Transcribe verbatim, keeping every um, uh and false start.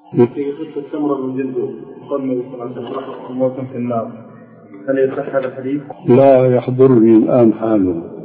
في قصة التمر والجندل قال النبي صلى الله عليه وسلم أموات في النار، هل يصح هذا الحديث؟ لا يحضرني الآن حاله.